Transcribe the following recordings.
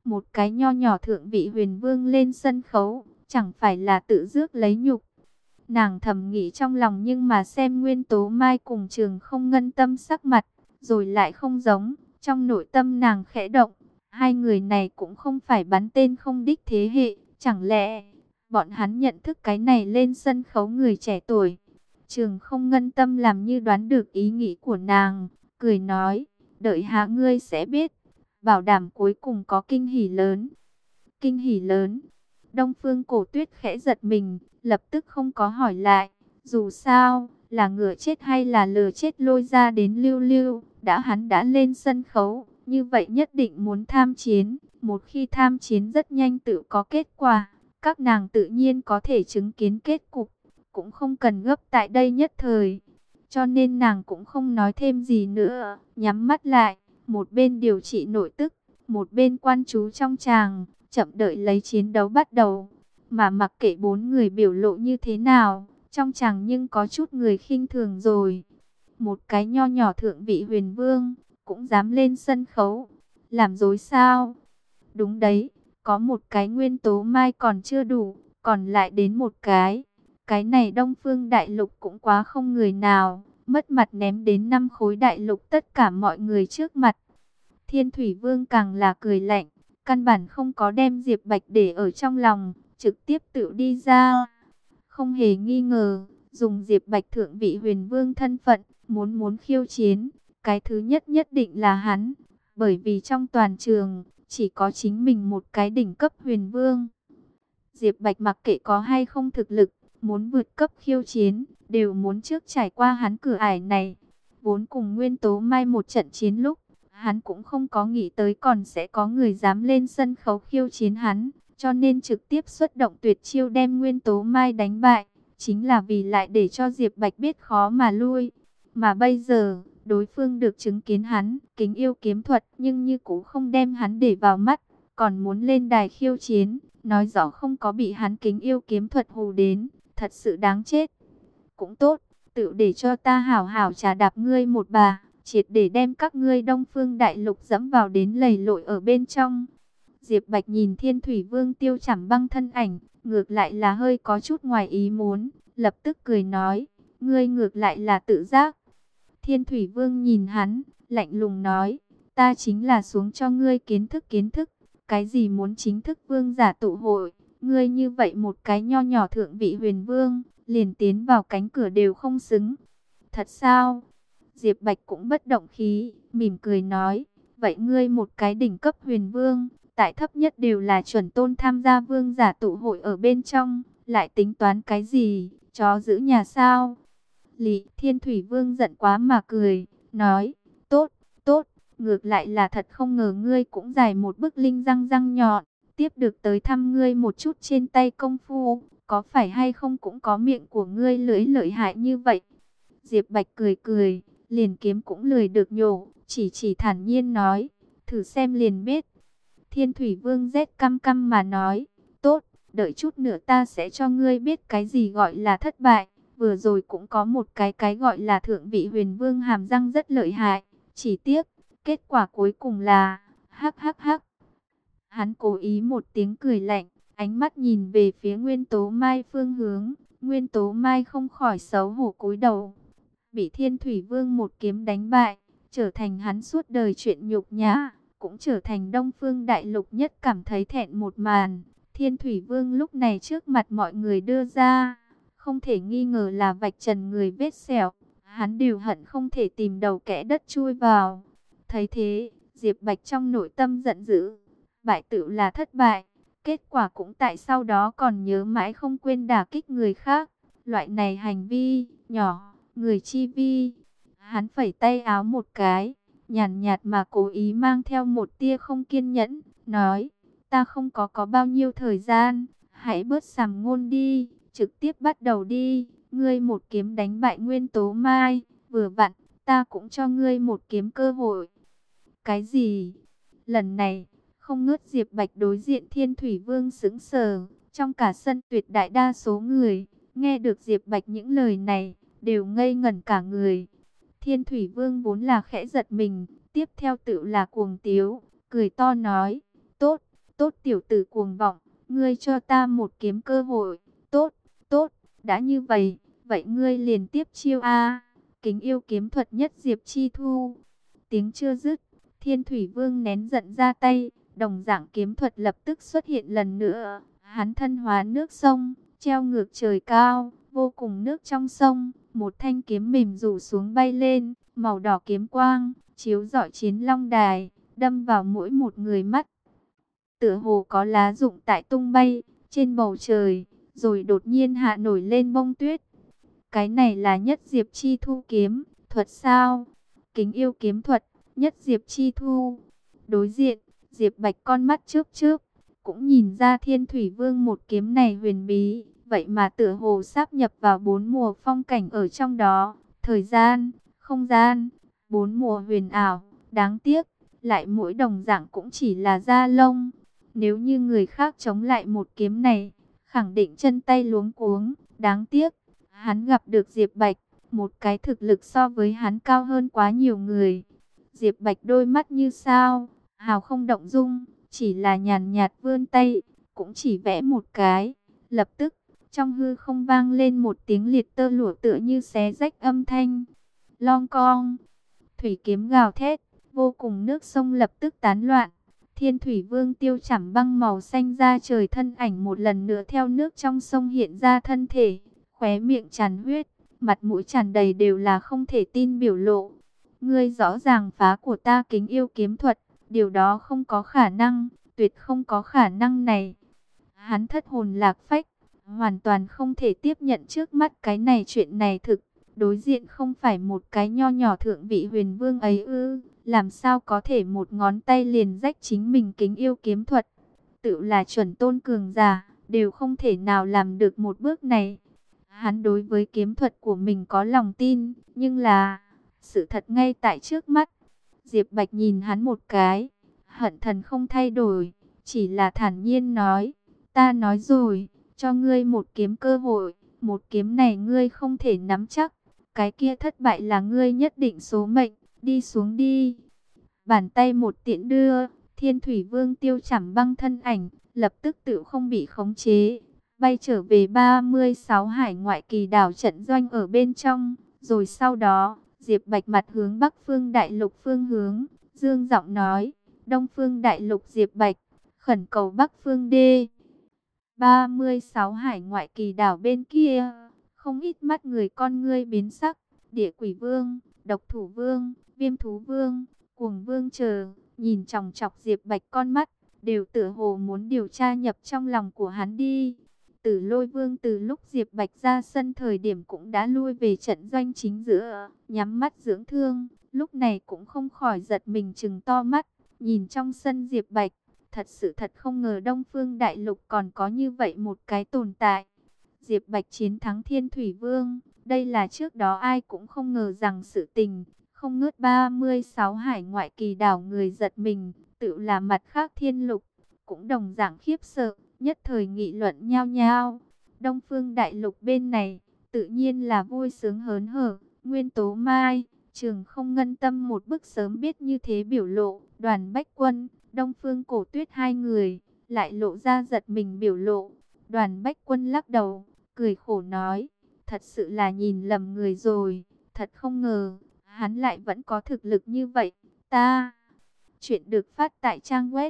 Một cái nho nhỏ thượng vị huyền vương lên sân khấu, chẳng phải là tự rước lấy nhục. Nàng thầm nghĩ trong lòng, nhưng mà xem Nguyên Tố Mai cùng Trường Không Ngân Tâm sắc mặt, rồi lại không giống. Trong nội tâm nàng khẽ động, hai người này cũng không phải bắn tên không đích thế hệ, chẳng lẽ bọn hắn nhận thức cái này lên sân khấu người trẻ tuổi. Trường Không Ngân Tâm làm như đoán được ý nghĩ của nàng, cười nói, đợi hạ ngươi sẽ biết, bảo đảm cuối cùng có kinh hỉ lớn. Kinh hỉ lớn. Đông Phương Cổ Tuyết khẽ giật mình, lập tức không có hỏi lại. Dù sao, là ngựa chết hay là lừa chết lôi ra đến lưu lưu, hắn đã lên sân khấu, như vậy nhất định muốn tham chiến. Một khi tham chiến rất nhanh tự có kết quả, các nàng tự nhiên có thể chứng kiến kết cục, cũng không cần gấp tại đây nhất thời. Cho nên nàng cũng không nói thêm gì nữa, nhắm mắt lại, một bên điều trị nội tức, một bên quan chú trong tràng, chậm đợi lấy chiến đấu bắt đầu. Mà mặc kệ bốn người biểu lộ như thế nào, trong tràng nhưng có chút người khinh thường rồi. Một cái nho nhỏ thượng vị huyền vương, cũng dám lên sân khấu, làm dối sao? Đúng đấy, có một cái Nguyên Tố Mai còn chưa đủ, còn lại đến một cái. Cái này Đông Phương Đại Lục cũng quá không người nào, mất mặt ném đến 5 khối đại lục tất cả mọi người trước mặt. Thiên Thủy Vương càng là cười lạnh, căn bản không có đem Diệp Bạch để ở trong lòng, trực tiếp tự đi ra. Không hề nghi ngờ, dùng Diệp Bạch thượng vị huyền vương thân phận, muốn khiêu chiến, cái thứ nhất nhất định là hắn. Bởi vì trong toàn trường, chỉ có chính mình một cái đỉnh cấp huyền vương. Diệp Bạch mặc kệ có hay không thực lực, muốn vượt cấp khiêu chiến, đều muốn trước trải qua hắn cửa ải này. Vốn cùng Nguyên Tố Mai một trận chiến lúc, hắn cũng không có nghĩ tới còn sẽ có người dám lên sân khấu khiêu chiến hắn, cho nên trực tiếp xuất động tuyệt chiêu đem Nguyên Tố Mai đánh bại, chính là vì lại để cho Diệp Bạch biết khó mà lui. Mà bây giờ, đối phương được chứng kiến hắn kính yêu kiếm thuật, nhưng như cũ không đem hắn để vào mắt, còn muốn lên đài khiêu chiến, nói rõ không có bị hắn kính yêu kiếm thuật hù đến, thật sự đáng chết. Cũng tốt, tự để cho ta hảo hảo trà đạp ngươi một bà, triệt để đem các ngươi Đông Phương Đại Lục dẫm vào đến lầy lội ở bên trong. Diệp Bạch nhìn Thiên Thủy Vương Tiêu Chảm Băng thân ảnh, ngược lại là hơi có chút ngoài ý muốn, lập tức cười nói, ngươi ngược lại là tự giác. Thiên Thủy Vương nhìn hắn, lạnh lùng nói, ta chính là xuống cho ngươi kiến thức, cái gì muốn chính thức vương giả tụ hội, ngươi như vậy một cái nho nhỏ thượng vị huyền vương, liền tiến vào cánh cửa đều không xứng. Thật sao? Diệp Bạch cũng bất động khí, mỉm cười nói, vậy ngươi một cái đỉnh cấp huyền vương, tại thấp nhất đều là chuẩn tôn tham gia vương giả tụ hội ở bên trong, lại tính toán cái gì, chó giữ nhà sao? Lý Thiên Thủy Vương giận quá mà cười, nói, tốt, tốt, ngược lại là thật không ngờ ngươi cũng giải một bức linh răng răng nhọn, tiếp được tới thăm ngươi một chút trên tay công phu, có phải hay không cũng có miệng của ngươi lưỡi lợi hại như vậy. Diệp Bạch cười cười, liền kiếm cũng lười được nhổ, chỉ thản nhiên nói, thử xem liền biết. Thiên Thủy Vương rét căm căm mà nói, tốt, đợi chút nữa ta sẽ cho ngươi biết cái gì gọi là thất bại. Vừa rồi cũng có một cái gọi là thượng vị huyền vương hàm răng rất lợi hại, chỉ tiếc, kết quả cuối cùng là, hắc hắc hắc. Hắn cố ý một tiếng cười lạnh, ánh mắt nhìn về phía Nguyên Tố Mai phương hướng, Nguyên Tố Mai không khỏi xấu hổ cúi đầu. Bị Thiên Thủy Vương một kiếm đánh bại, trở thành hắn suốt đời chuyện nhục nhã, cũng trở thành Đông Phương Đại Lục nhất cảm thấy thẹn một màn. Thiên Thủy Vương lúc này trước mặt mọi người đưa ra, không thể nghi ngờ là vạch trần người vết sẹo, hắn đều hận không thể tìm đầu kẽ đất chui vào. Thấy thế, Diệp Bạch trong nội tâm giận dữ, bại tự là thất bại, kết quả cũng tại sau đó còn nhớ mãi không quên đả kích người khác, loại này hành vi nhỏ, người chi vi. Hắn phẩy tay áo một cái, nhàn nhạt mà cố ý mang theo một tia không kiên nhẫn, nói, ta không có bao nhiêu thời gian, hãy bớt sàm ngôn đi. Trực tiếp bắt đầu đi, ngươi một kiếm đánh bại Nguyên Tố Mai, vừa vặn, ta cũng cho ngươi một kiếm cơ hội. Cái gì? Lần này, không ngớt Diệp Bạch đối diện Thiên Thủy Vương sững sờ, trong cả sân tuyệt đại đa số người, nghe được Diệp Bạch những lời này, đều ngây ngẩn cả người. Thiên Thủy Vương vốn là khẽ giật mình, tiếp theo tự là cuồng tiếu, cười to nói, tốt, Tốt tiểu tử cuồng vọng, ngươi cho ta một kiếm cơ hội. Tốt, tốt, đã như vậy, vậy ngươi liền tiếp chiêu a. Kính yêu kiếm thuật nhất Diệp Chi Thu. Tiếng chưa dứt, Thiên Thủy Vương nén giận ra tay, đồng dạng kiếm thuật lập tức xuất hiện lần nữa. Hắn thân hóa nước sông, treo ngược trời cao, vô cùng nước trong sông, một thanh kiếm mềm rủ xuống bay lên, màu đỏ kiếm quang, chiếu rọi chiến long đài, đâm vào mỗi một người mắt. Tựa hồ có lá rụng tại tung bay trên bầu trời, rồi đột nhiên hạ nổi lên bông tuyết. Cái này là nhất Diệp Chi Thu kiếm thuật sao? Kính yêu kiếm thuật, nhất Diệp Chi Thu. Đối diện, Diệp Bạch con mắt chớp chớp, cũng nhìn ra Thiên Thủy Vương một kiếm này huyền bí, vậy mà tựa hồ sáp nhập vào bốn mùa phong cảnh ở trong đó, thời gian, không gian, bốn mùa huyền ảo, đáng tiếc, lại mỗi đồng dạng cũng chỉ là da lông. Nếu như người khác chống lại một kiếm này, khẳng định chân tay luống cuống, đáng tiếc, hắn gặp được Diệp Bạch, một cái thực lực so với hắn cao hơn quá nhiều người. Diệp Bạch đôi mắt như sao, hào không động dung, chỉ là nhàn nhạt vươn tay, cũng chỉ vẽ một cái. Lập tức, trong hư không vang lên một tiếng liệt tơ lụa tựa như xé rách âm thanh. Long cong, thủy kiếm gào thét, vô cùng nước sông lập tức tán loạn. Thiên Thủy Vương tiêu chảm băng màu xanh ra trời thân ảnh một lần nữa theo nước trong sông hiện ra thân thể, khóe miệng tràn huyết, mặt mũi tràn đầy đều là không thể tin biểu lộ. Ngươi rõ ràng phá của ta kính yêu kiếm thuật, điều đó không có khả năng, tuyệt không có khả năng này. Hắn thất hồn lạc phách, hoàn toàn không thể tiếp nhận trước mắt cái này chuyện này thực. Đối diện không phải một cái nho nhỏ thượng vị huyền vương ấy ư, làm sao có thể một ngón tay liền rách chính mình kính yêu kiếm thuật. Tự là chuẩn tôn cường giả, đều không thể nào làm được một bước này. Hắn đối với kiếm thuật của mình có lòng tin, nhưng là sự thật ngay tại trước mắt. Diệp Bạch nhìn hắn một cái, hận thần không thay đổi, chỉ là thản nhiên nói, ta nói rồi, cho ngươi một kiếm cơ hội, một kiếm này ngươi không thể nắm chắc, cái kia thất bại là ngươi nhất định số mệnh, đi xuống đi. Bàn tay một tiễn đưa, Thiên Thủy Vương tiêu chảm băng thân ảnh, lập tức tự không bị khống chế, bay trở về 36 hải ngoại kỳ đảo trận doanh ở bên trong. Rồi sau đó, Diệp Bạch mặt hướng Bắc Phương Đại Lục phương hướng, dương giọng nói, Đông Phương Đại Lục Diệp Bạch, khẩn cầu Bắc Phương đê. 36 hải ngoại kỳ đảo bên kia, không ít mắt người con ngươi biến sắc, Địa Quỷ Vương, Độc Thủ Vương, Viêm Thú Vương, Cuồng Vương chờ, nhìn chòng chọc Diệp Bạch con mắt, đều tựa hồ muốn điều tra nhập trong lòng của hắn đi. Tử Lôi Vương từ lúc Diệp Bạch ra sân thời điểm cũng đã lui về trận doanh chính giữa, nhắm mắt dưỡng thương, lúc này cũng không khỏi giật mình trừng to mắt, nhìn trong sân Diệp Bạch, thật không ngờ Đông Phương Đại Lục còn có như vậy một cái tồn tại. Diệp Bạch chiến thắng Thiên Thủy Vương, đây là trước đó ai cũng không ngờ rằng sự tình, không ngớt 36 hải ngoại kỳ đảo người giật mình, tự là mặt khác thiên lục, cũng đồng dạng khiếp sợ, nhất thời nghị luận nhao nhao. Đông Phương Đại Lục bên này, tự nhiên là vui sướng hớn hở, Nguyên Tố Mai, Trường Không Ngân Tâm một bức sớm biết như thế biểu lộ, Đoàn Bách Quân, Đông Phương Cổ Tuyết hai người, lại lộ ra giật mình biểu lộ. Đoàn Bách Quân lắc đầu, cười khổ nói, thật sự là nhìn lầm người rồi, thật không ngờ, hắn lại vẫn có thực lực như vậy, ta. Chuyện được phát tại trang web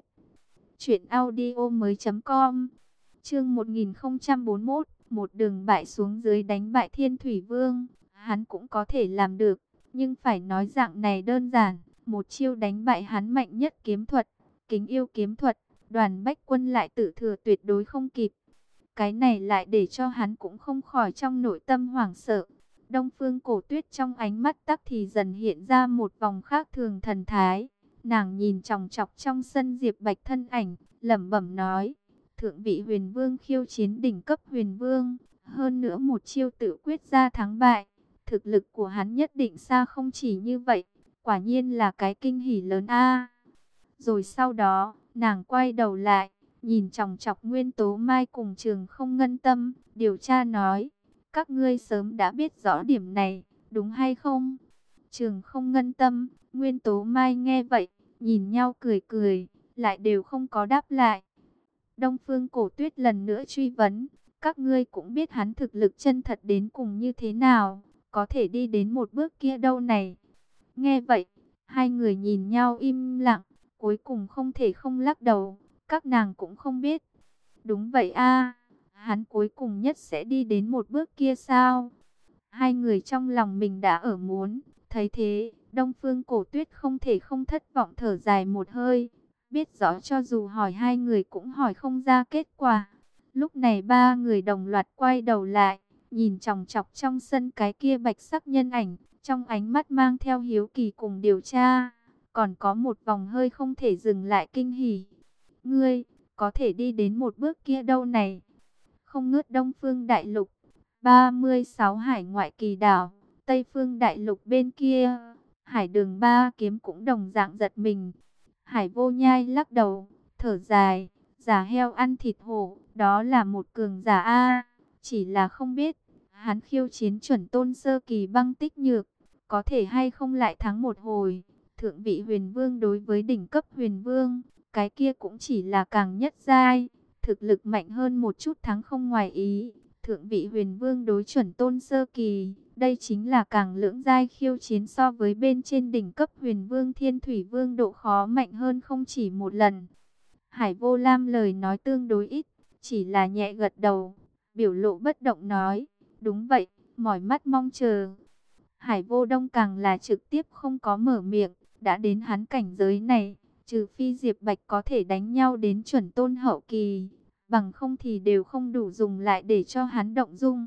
truyệnaudiomoi.com. Chương 1041, một đường bại xuống dưới đánh bại Thiên Thủy Vương, hắn cũng có thể làm được, nhưng phải nói dạng này đơn giản, một chiêu đánh bại hắn mạnh nhất kiếm thuật, kính yêu kiếm thuật, Đoàn Bách Quân lại tự thừa tuyệt đối không kịp. Cái này lại để cho hắn cũng không khỏi trong nội tâm hoảng sợ. Đông Phương Cổ Tuyết trong ánh mắt tắc thì dần hiện ra một vòng khác thường thần thái. Nàng nhìn chòng chọc trong sân Diệp Bạch thân ảnh, lẩm bẩm nói, thượng vị huyền vương khiêu chiến đỉnh cấp huyền vương, hơn nữa một chiêu tự quyết ra thắng bại. Thực lực của hắn nhất định xa không chỉ như vậy, quả nhiên là cái kinh hỉ lớn a. Rồi sau đó, nàng quay đầu lại, nhìn chòng chọc Nguyên Tố Mai cùng Trường Không Ngân Tâm, điều tra nói, các ngươi sớm đã biết rõ điểm này, đúng hay không? Trường Không Ngân Tâm, Nguyên Tố Mai nghe vậy, nhìn nhau cười cười, lại đều không có đáp lại. Đông Phương Cổ Tuyết lần nữa truy vấn, các ngươi cũng biết hắn thực lực chân thật đến cùng như thế nào, có thể đi đến một bước kia đâu này. Nghe vậy, hai người nhìn nhau im lặng, cuối cùng không thể không lắc đầu, các nàng cũng không biết. Đúng vậy a, hắn cuối cùng nhất sẽ đi đến một bước kia sao? Hai người trong lòng mình đã ở muốn, thấy thế, Đông Phương Cổ Tuyết không thể không thất vọng thở dài một hơi, biết rõ cho dù hỏi hai người cũng hỏi không ra kết quả. Lúc này ba người đồng loạt quay đầu lại, nhìn chòng chọc trong sân cái kia bạch sắc nhân ảnh, trong ánh mắt mang theo hiếu kỳ cùng điều tra, còn có một vòng hơi không thể dừng lại kinh hỉ. Ngươi, có thể đi đến một bước kia đâu này? Không ngớt Đông Phương Đại Lục, 36 hải ngoại kỳ đảo, Tây Phương Đại Lục bên kia, Hải Đường Ba Kiếm cũng đồng dạng giật mình. Hải Vô Nhai lắc đầu, thở dài, giả heo ăn thịt hổ, đó là một cường giả a, chỉ là không biết, hắn khiêu chiến chuẩn tôn sơ kỳ băng tích nhược, có thể hay không lại thắng một hồi. Thượng vị huyền vương đối với đỉnh cấp huyền vương, cái kia cũng chỉ là càng nhất giai, thực lực mạnh hơn một chút thắng không ngoài ý. Thượng vị huyền vương đối chuẩn tôn sơ kỳ, đây chính là càng lưỡng giai khiêu chiến, so với bên trên đỉnh cấp huyền vương thiên thủy vương độ khó mạnh hơn không chỉ một lần. Hải Vô Lam lời nói tương đối ít, chỉ là nhẹ gật đầu, biểu lộ bất động nói, đúng vậy, mỏi mắt mong chờ. Hải Vô Đông càng là trực tiếp không có mở miệng, đã đến hắn cảnh giới này, trừ phi Diệp Bạch có thể đánh nhau đến chuẩn tôn hậu kỳ, bằng không thì đều không đủ dùng lại để cho hắn động dung.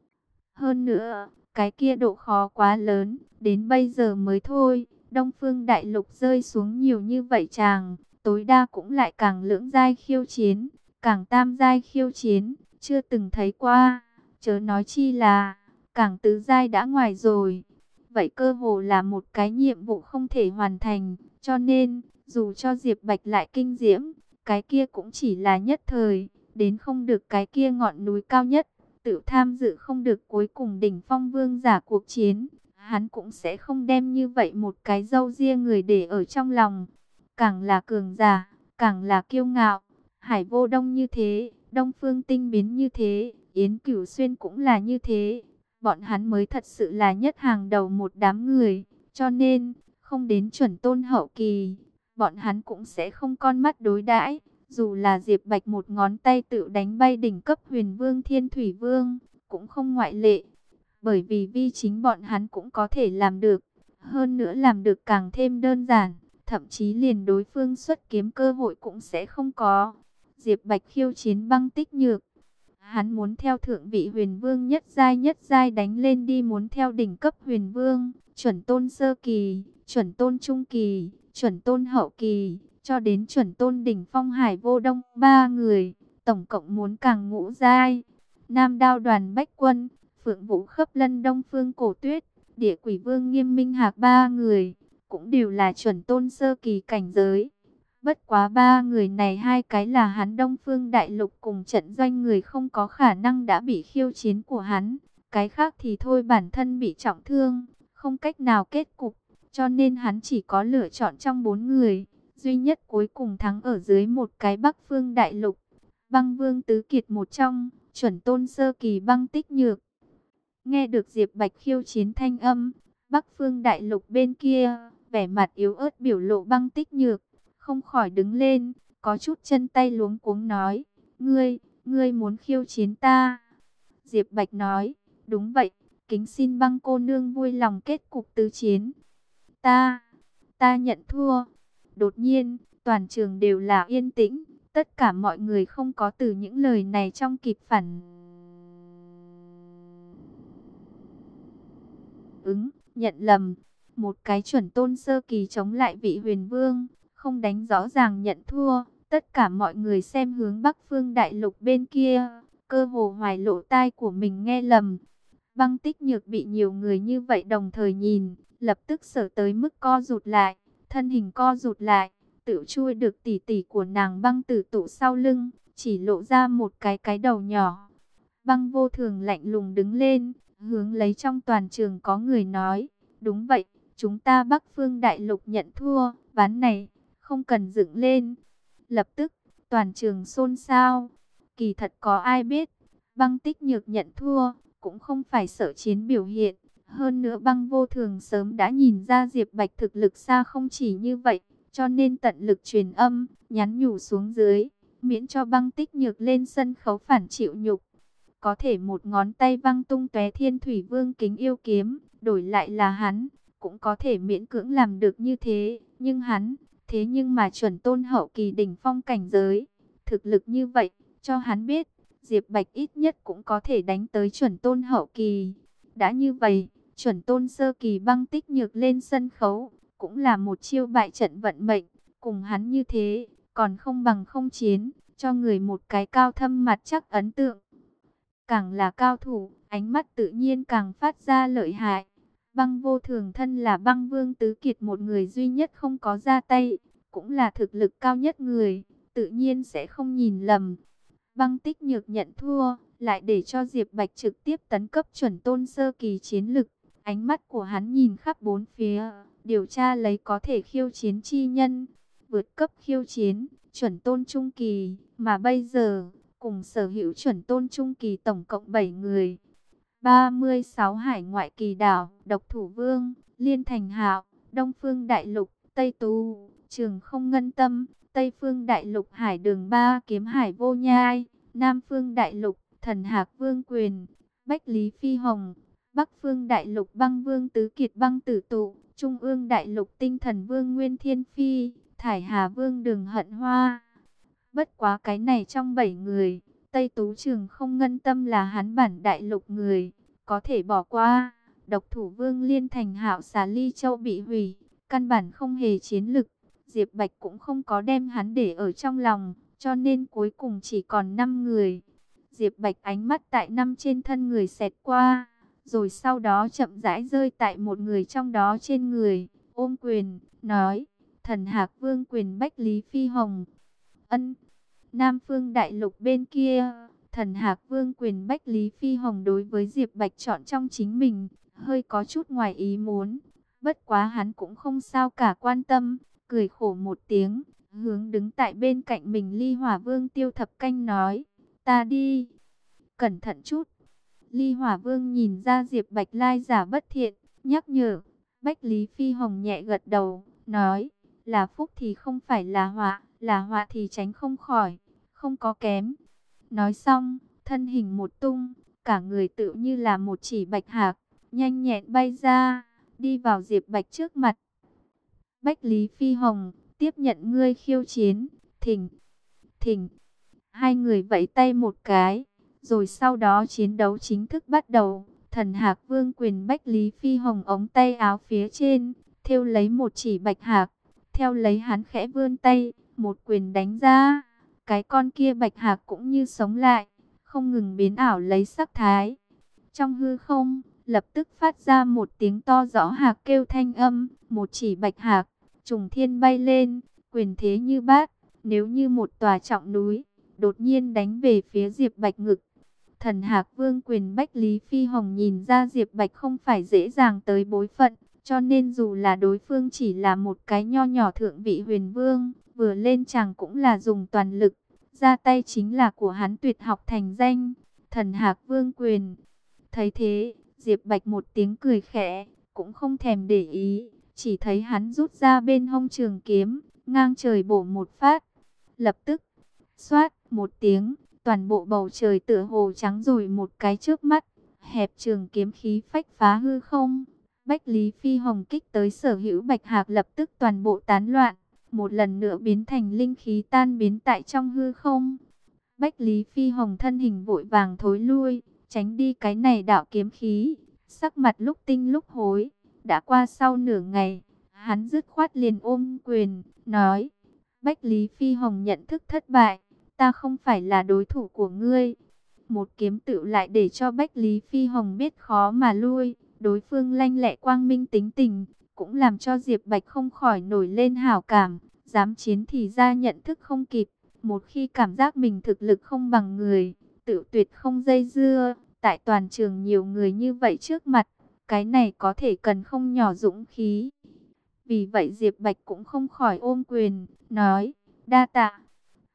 Hơn nữa, cái kia độ khó quá lớn, đến bây giờ mới thôi, Đông Phương Đại Lục rơi xuống nhiều như vậy chàng, tối đa cũng lại càng lưỡng giai khiêu chiến, càng tam giai khiêu chiến, chưa từng thấy qua, chớ nói chi là càng tứ giai đã ngoài rồi. Vậy cơ hồ là một cái nhiệm vụ không thể hoàn thành, cho nên, dù cho Diệp Bạch lại kinh diễm, cái kia cũng chỉ là nhất thời, đến không được cái kia ngọn núi cao nhất, tự tham dự không được cuối cùng đỉnh phong vương giả cuộc chiến, hắn cũng sẽ không đem như vậy một cái râu ria người để ở trong lòng. Càng là cường giả, càng là kiêu ngạo. Hải Vô Đông như thế, Đông Phương Tinh Biến như thế, Yến Cửu Xuyên cũng là như thế. Bọn hắn mới thật sự là nhất hàng đầu một đám người, cho nên, không đến chuẩn tôn hậu kỳ, bọn hắn cũng sẽ không con mắt đối đãi. Dù là Diệp Bạch một ngón tay tự đánh bay đỉnh cấp huyền vương thiên thủy vương, cũng không ngoại lệ. Bởi vì vi chính bọn hắn cũng có thể làm được, hơn nữa làm được càng thêm đơn giản, thậm chí liền đối phương xuất kiếm cơ hội cũng sẽ không có. Diệp Bạch khiêu chiến băng tích nhược, hắn muốn theo thượng vị huyền vương nhất giai đánh lên đi, muốn theo đỉnh cấp huyền vương, chuẩn tôn sơ kỳ, chuẩn tôn trung kỳ, chuẩn tôn hậu kỳ, cho đến chuẩn tôn đỉnh phong. Hải Vô Đông ba người, tổng cộng muốn càng ngũ giai. Nam Đao Đoàn Bách Quân, Phượng Vũ Khấp Lân, Đông Phương Cổ Tuyết, Địa Quỷ Vương Nghiêm Minh Hạc ba người, cũng đều là chuẩn tôn sơ kỳ cảnh giới. Bất quá ba người này hai cái là hắn Đông Phương Đại Lục cùng trận doanh người không có khả năng đã bị khiêu chiến của hắn. Cái khác thì thôi bản thân bị trọng thương, không cách nào kết cục. Cho nên hắn chỉ có lựa chọn trong bốn người. Duy nhất cuối cùng thắng ở dưới một cái Bắc Phương Đại Lục. Băng Vương Tứ Kiệt một trong, chuẩn tôn sơ kỳ băng tích nhược. Nghe được Diệp Bạch khiêu chiến thanh âm, Bắc Phương Đại Lục bên kia, vẻ mặt yếu ớt biểu lộ băng tích nhược, không khỏi đứng lên, có chút chân tay luống cuống nói, ngươi muốn khiêu chiến ta. Diệp Bạch nói, đúng vậy, kính xin băng cô nương vui lòng kết cục tứ chiến. Ta nhận thua. Đột nhiên, toàn trường đều là yên tĩnh, tất cả mọi người không có từ những lời này trong kịp phản ứng, nhận lầm. Một cái chuẩn tôn sơ kỳ chống lại vị huyền vương, không đánh rõ ràng nhận thua. Tất cả mọi người xem hướng Bắc Phương Đại Lục bên kia, cơ hồ hoài lộ tai của mình nghe lầm. Băng tích nhược bị nhiều người như vậy đồng thời nhìn, lập tức sợ tới mức co rụt lại, thân hình co rụt lại, tự chui được tỉ tỉ của nàng Băng Tử Tụ sau lưng, chỉ lộ ra một cái đầu nhỏ. Băng Vô Thường lạnh lùng đứng lên, hướng lấy trong toàn trường có người nói, đúng vậy, chúng ta Bắc Phương Đại Lục nhận thua, ván này không cần dựng lên. Lập tức, Toàn trường xôn xao. Kỳ thật có ai biết, Băng Tích Nhược nhận thua, cũng không phải sợ chiến biểu hiện. Hơn nữa Băng Vô Thường sớm đã nhìn ra Diệp Bạch thực lực xa không chỉ như vậy, cho nên tận lực truyền âm, nhắn nhủ xuống dưới, miễn cho Băng Tích Nhược lên sân khấu phản chịu nhục. Có thể một ngón tay văng tung tóe Thiên Thủy Vương Kính Yêu Kiếm, đổi lại là hắn, cũng có thể miễn cưỡng làm được như thế. Nhưng hắn, thế nhưng mà chuẩn tôn hậu kỳ đỉnh phong cảnh giới, thực lực như vậy, cho hắn biết, Diệp Bạch ít nhất cũng có thể đánh tới chuẩn tôn hậu kỳ. Đã như vậy, chuẩn tôn sơ kỳ Băng Tích Nhược lên sân khấu, cũng là một chiêu bại trận vận mệnh. Cùng hắn như thế, còn không bằng không chiến, cho người một cái cao thâm mặt chắc ấn tượng. Càng là cao thủ, ánh mắt tự nhiên càng phát ra lợi hại. Băng Vô Thường thân là Băng Vương Tứ Kiệt một người duy nhất không có ra tay, cũng là thực lực cao nhất người, tự nhiên sẽ không nhìn lầm. Băng Tích Nhược nhận thua, lại để cho Diệp Bạch trực tiếp tấn cấp chuẩn tôn sơ kỳ chiến lực. Ánh mắt của hắn nhìn khắp bốn phía, điều tra lấy có thể khiêu chiến chi nhân, vượt cấp khiêu chiến, chuẩn tôn trung kỳ, mà bây giờ, cùng sở hữu chuẩn tôn trung kỳ tổng cộng 7 người. 36 hải ngoại kỳ đảo, Độc Thủ Vương, Liên Thành Hạo, Đông Phương Đại Lục, Tây Tú, Trường Không Ngân Tâm, Tây Phương Đại Lục Hải Đường Ba Kiếm Hải Vô Nhai, Nam Phương Đại Lục, Thần Hạc Vương Quyền, Bách Lý Phi Hồng, Bắc Phương Đại Lục Băng Vương Tứ Kiệt Băng Tử Tụ, Trung ương Đại Lục Tinh Thần Vương Nguyên Thiên Phi, Thải Hà Vương Đường Hận Hoa. Bất quá cái này trong 7 người, Tây Tú Trường Không Ngân Tâm là hắn bản đại lục người, có thể bỏ qua. Độc Thủ Vương Liên Thành Hạo Xà Ly Châu bị hủy, căn bản không hề chiến lực. Diệp Bạch cũng không có đem hắn để ở trong lòng, cho nên cuối cùng chỉ còn 5 người. Diệp Bạch ánh mắt tại 5 trên thân người xẹt qua, rồi sau đó chậm rãi rơi tại một người trong đó trên người, ôm quyền, nói, Thần Hạc Vương Quyền Bách Lý Phi Hồng. Ân. Nam Phương Đại Lục bên kia, Thần Hạc Vương Quyền Bách Lý Phi Hồng đối với Diệp Bạch chọn trong chính mình, hơi có chút ngoài ý muốn. Bất quá hắn cũng không sao cả quan tâm, cười khổ một tiếng, hướng đứng tại bên cạnh mình Ly Hỏa Vương Tiêu Thập Canh nói, ta đi. Cẩn thận chút. Ly Hỏa Vương nhìn ra Diệp Bạch lai giả bất thiện, nhắc nhở. Bách Lý Phi Hồng nhẹ gật đầu, nói, là phúc thì không phải là họa thì tránh không khỏi, không có kém. Nói xong, thân hình một tung, cả người tự như là một chỉ bạch hạc, nhanh nhẹn bay ra, đi vào Diệp Bạch trước mặt. Bách Lý Phi Hồng, tiếp nhận ngươi khiêu chiến, thỉnh, thỉnh. Hai người vẫy tay một cái, rồi sau đó chiến đấu chính thức bắt đầu. Thần Hạc Vương Quyền Bách Lý Phi Hồng ống tay áo phía trên, thêu lấy một chỉ bạch hạc, theo lấy hắn khẽ vươn tay, một quyền đánh ra. Cái con kia bạch hạc cũng như sống lại, không ngừng biến ảo lấy sắc thái. Trong hư không, lập tức phát ra một tiếng to rõ hạc kêu thanh âm, một chỉ bạch hạc, trùng thiên bay lên, quyền thế như bát, nếu như một tòa trọng núi, đột nhiên đánh về phía Diệp Bạch ngực. Thần Hạc Vương Quyền Bách Lý Phi Hồng nhìn ra Diệp Bạch không phải dễ dàng tới bối phận, cho nên dù là đối phương chỉ là một cái nho nhỏ thượng vị huyền vương, vừa lên chàng cũng là dùng toàn lực, ra tay chính là của hắn tuyệt học thành danh, Thần Hạc Vương Quyền. Thấy thế, Diệp Bạch một tiếng cười khẽ, cũng không thèm để ý, chỉ thấy hắn rút ra bên hông trường kiếm, ngang trời bổ một phát. Lập tức, xoát một tiếng, toàn bộ bầu trời tựa hồ trắng rồi một cái trước mắt, hẹp trường kiếm khí phách phá hư không. Bách Lý Phi Hồng kích tới sở hữu bạch hạc lập tức toàn bộ tán loạn, một lần nữa biến thành linh khí tan biến tại trong hư không. Bách Lý Phi Hồng thân hình vội vàng thối lui, tránh đi cái này đạo kiếm khí, sắc mặt lúc tinh lúc hối. Đã qua sau nửa ngày, hắn dứt khoát liền ôm quyền, nói, Bách Lý Phi Hồng nhận thức thất bại, ta không phải là đối thủ của ngươi. Một kiếm tựu lại để cho Bách Lý Phi Hồng biết khó mà lui, đối phương lanh lẹ quang minh tính tình, cũng làm cho Diệp Bạch không khỏi nổi lên hảo cảm, dám chiến thì ra nhận thức không kịp, một khi cảm giác mình thực lực không bằng người, tự tuyệt không dây dưa, tại toàn trường nhiều người như vậy trước mặt, cái này có thể cần không nhỏ dũng khí. Vì vậy Diệp Bạch cũng không khỏi ôm quyền, nói, đa tạ.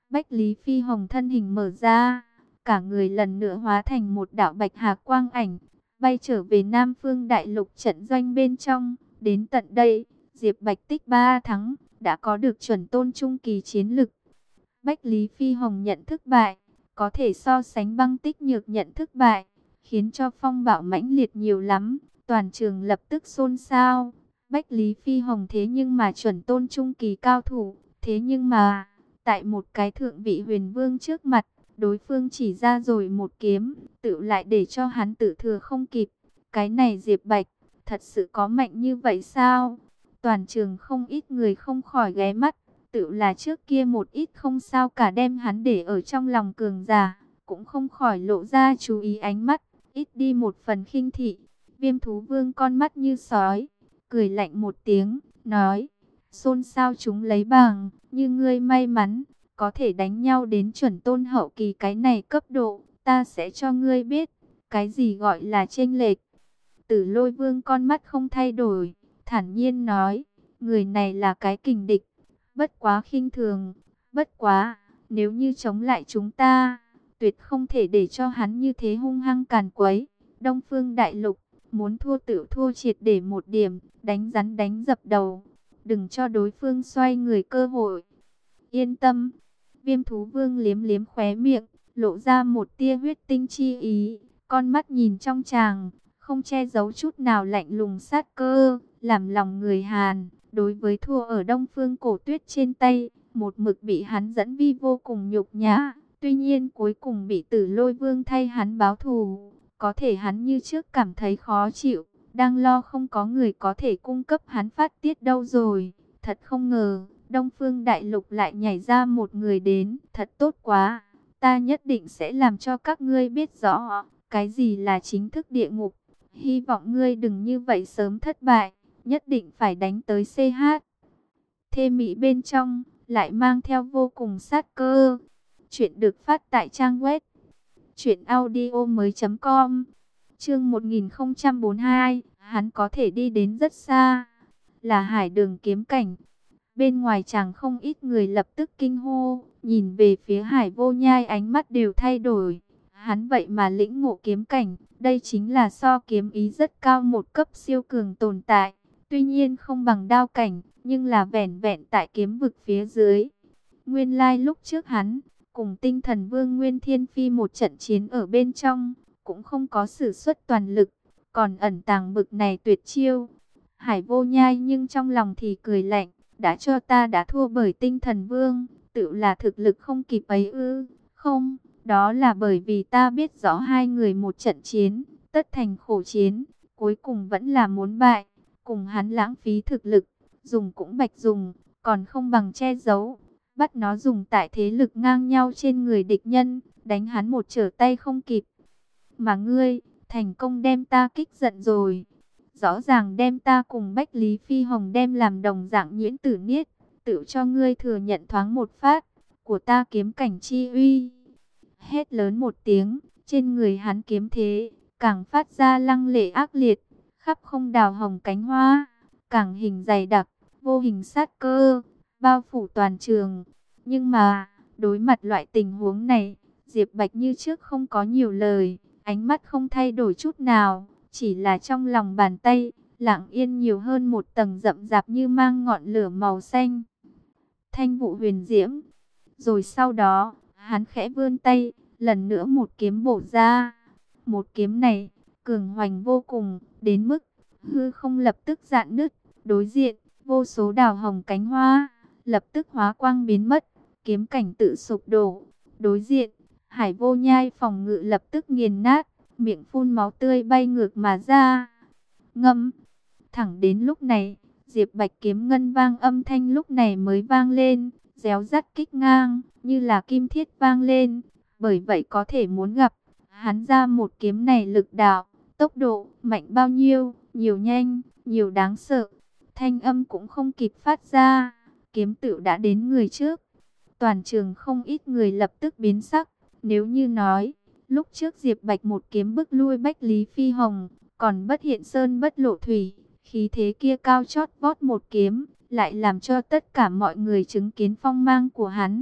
Bách Lý Phi Hồng thân hình mở ra, cả người lần nữa hóa thành một đạo bạch hạc quang ảnh, bay trở về Nam Phương Đại Lục trận doanh bên trong. Đến tận đây, Diệp Bạch tích 3 thắng, đã có được chuẩn tôn trung kỳ chiến lực. Bách Lý Phi Hồng nhận thức bại, có thể so sánh Băng Tích Nhược nhận thức bại, khiến cho phong bạo mãnh liệt nhiều lắm, toàn trường lập tức xôn xao. Bách Lý Phi Hồng thế nhưng mà chuẩn tôn trung kỳ cao thủ, thế nhưng mà, tại một cái thượng vị huyền vương trước mặt, đối phương chỉ ra rồi một kiếm, tự lại để cho hắn tự thừa không kịp. Cái này Diệp Bạch, thật sự có mạnh như vậy sao? Toàn trường không ít người không khỏi ghé mắt, tự là trước kia một ít không sao cả đem hắn để ở trong lòng cường giả, cũng không khỏi lộ ra chú ý ánh mắt, ít đi một phần khinh thị. Viêm thú vương con mắt như sói, cười lạnh một tiếng, nói, xôn xao chúng lấy bằng, như ngươi may mắn, có thể đánh nhau đến chuẩn tôn hậu kỳ cái này cấp độ, ta sẽ cho ngươi biết, cái gì gọi là chênh lệch. Tử Lôi vương con mắt không thay đổi, thản nhiên nói, người này là cái kình địch, bất quá khinh thường, bất quá, nếu như chống lại chúng ta, tuyệt không thể để cho hắn như thế hung hăng càn quấy. Đông Phương Đại Lục, muốn thua tự thua triệt để một điểm, đánh rắn đánh dập đầu, đừng cho đối phương xoay người cơ hội. Yên tâm, Viêm thú vương liếm liếm khóe miệng, lộ ra một tia huyết tinh chi ý, con mắt nhìn trong tràng, không che giấu chút nào lạnh lùng sát cơ, làm lòng người Hàn. Đối với thua ở Đông Phương Cổ Tuyết trên tay, một mực bị hắn dẫn vi vô cùng nhục nhã. Tuy nhiên cuối cùng bị Tử Lôi vương thay hắn báo thù, có thể hắn như trước cảm thấy khó chịu, đang lo không có người có thể cung cấp hắn phát tiết đâu rồi. Thật không ngờ, Đông Phương Đại Lục lại nhảy ra một người đến, thật tốt quá. Ta nhất định sẽ làm cho các ngươi biết rõ, cái gì là chính thức địa ngục. Hy vọng ngươi đừng như vậy sớm thất bại, nhất định phải đánh tới CH. Thê mỹ bên trong, lại mang theo vô cùng sát cơ. Chuyện được phát tại trang web truyệnaudiomoi.com. Chương 1042, hắn có thể đi đến rất xa, là Hải Đường kiếm cảnh. Bên ngoài chàng không ít người lập tức kinh hô, nhìn về phía Hải Vô Nhai ánh mắt đều thay đổi. Hắn vậy mà lĩnh ngộ kiếm cảnh, đây chính là so kiếm ý rất cao một cấp siêu cường tồn tại. Tuy nhiên không bằng đao cảnh, nhưng là vẻn vẹn tại kiếm vực phía dưới. Nguyên lai lúc trước hắn, cùng Tinh Thần Vương Nguyên Thiên Phi một trận chiến ở bên trong, cũng không có sử xuất toàn lực, còn ẩn tàng bực này tuyệt chiêu. Hải Vô Nhai nhưng trong lòng thì cười lạnh, đã cho ta đã thua bởi Tinh Thần Vương, tự là thực lực không kịp ấy ư? Không, đó là bởi vì ta biết rõ hai người một trận chiến, tất thành khổ chiến, cuối cùng vẫn là muốn bại, cùng hắn lãng phí thực lực, dùng cũng bạch dùng, còn không bằng che giấu, bắt nó dùng tại thế lực ngang nhau trên người địch nhân, đánh hắn một trở tay không kịp. Mà ngươi, thành công đem ta kích giận rồi. Rõ ràng đem ta cùng Bách Lý Phi Hồng đem làm đồng dạng nhuyễn tử niết, tự cho ngươi thừa nhận thoáng một phát của ta kiếm cảnh chi uy. Hét lớn một tiếng, trên người hắn kiếm thế càng phát ra lăng lệ ác liệt, khắp không đào hồng cánh hoa, càng hình dày đặc, vô hình sát cơ, bao phủ toàn trường. Nhưng mà, đối mặt loại tình huống này, Diệp Bạch như trước không có nhiều lời, ánh mắt không thay đổi chút nào, chỉ là trong lòng bàn tay, lặng yên nhiều hơn một tầng rậm rạp như mang ngọn lửa màu xanh. Thanh vụ huyền diễm. Rồi sau đó, hắn khẽ vươn tay, lần nữa một kiếm bổ ra. Một kiếm này, cường hoành vô cùng, đến mức hư không lập tức rạn nứt. Đối diện, vô số đào hồng cánh hoa, lập tức hóa quang biến mất, kiếm cảnh tự sụp đổ. Đối diện, Hải Vô Nhai phòng ngự lập tức nghiền nát, miệng phun máu tươi bay ngược mà ra. Ngâm. Thẳng đến lúc này, Diệp Bạch kiếm ngân vang âm thanh lúc này mới vang lên, réo rắt kích ngang, như là kim thiết vang lên. Bởi vậy có thể muốn gặp, hắn ra một kiếm này lực đạo, tốc độ, mạnh bao nhiêu, nhiều nhanh, nhiều đáng sợ. Thanh âm cũng không kịp phát ra, kiếm tự đã đến người trước. Toàn trường không ít người lập tức biến sắc, nếu như nói, lúc trước Diệp Bạch một kiếm bức lui Bách Lý Phi Hồng, còn bất hiện sơn bất lộ thủy, khí thế kia cao chót vót một kiếm, lại làm cho tất cả mọi người chứng kiến phong mang của hắn.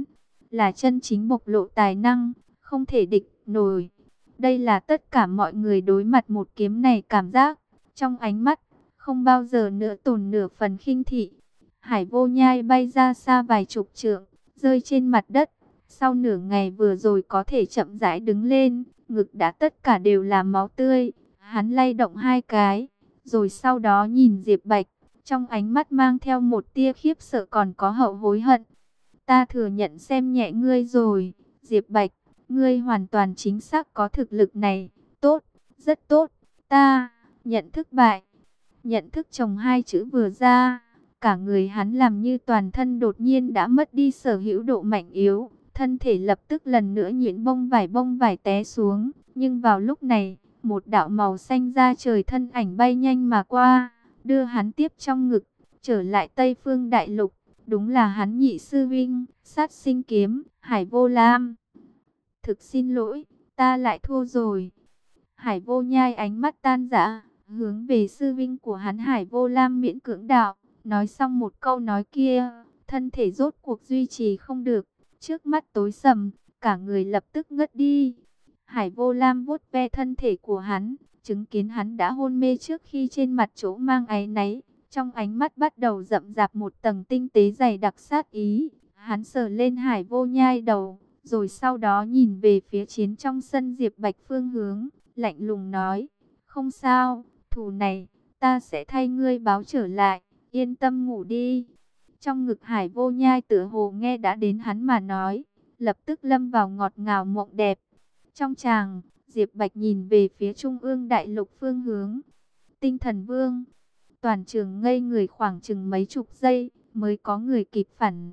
là chân chính bộc lộ tài năng, không thể địch nổi. Đây là tất cả mọi người đối mặt một kiếm này cảm giác, trong ánh mắt, không bao giờ nữa tồn nửa phần khinh thị. Hải Vô Nhai bay ra xa vài chục trượng, rơi trên mặt đất. Sau nửa ngày vừa rồi có thể chậm rãi đứng lên, ngực đã tất cả đều là máu tươi. Hắn lay động hai cái, rồi sau đó nhìn Diệp Bạch, trong ánh mắt mang theo một tia khiếp sợ còn có hậu hối hận. Ta thừa nhận xem nhẹ ngươi rồi, Diệp Bạch, ngươi hoàn toàn chính xác có thực lực này, tốt, rất tốt, ta nhận thức bại. Nhận thức chồng hai chữ vừa ra, cả người hắn làm như toàn thân đột nhiên đã mất đi sở hữu độ mạnh yếu, thân thể lập tức lần nữa nhuyễn bông vải té xuống, nhưng vào lúc này, một đạo màu xanh da trời thân ảnh bay nhanh mà qua, đưa hắn tiếp trong ngực, trở lại Tây Phương Đại Lục, đúng là hắn nhị sư vinh, sát sinh kiếm, Hải Vô Lam. Thực xin lỗi, ta lại thua rồi. Hải Vô Nhai ánh mắt tan rã, hướng về sư vinh của hắn Hải Vô Lam miễn cưỡng đạo, nói xong một câu nói kia, thân thể rốt cuộc duy trì không được, trước mắt tối sầm, cả người lập tức ngất đi. Hải Vô Lam vuốt ve thân thể của hắn, chứng kiến hắn đã hôn mê trước khi trên mặt chỗ mang áy náy, trong ánh mắt bắt đầu rậm rạp một tầng tinh tế dày đặc sát ý. Hắn sờ lên Hải Vô Nhai đầu, rồi sau đó nhìn về phía chiến trong sân Diệp Bạch phương hướng, lạnh lùng nói, không sao, thù này, ta sẽ thay ngươi báo trở lại, yên tâm ngủ đi. Trong ngực Hải Vô Nhai tựa hồ nghe đã đến hắn mà nói, lập tức lâm vào ngọt ngào mộng đẹp. Trong tràng, Diệp Bạch nhìn về phía trung ương đại lục phương hướng, Tinh Thần Vương. Toàn trường ngây người khoảng chừng mấy chục giây, mới có người kịp phản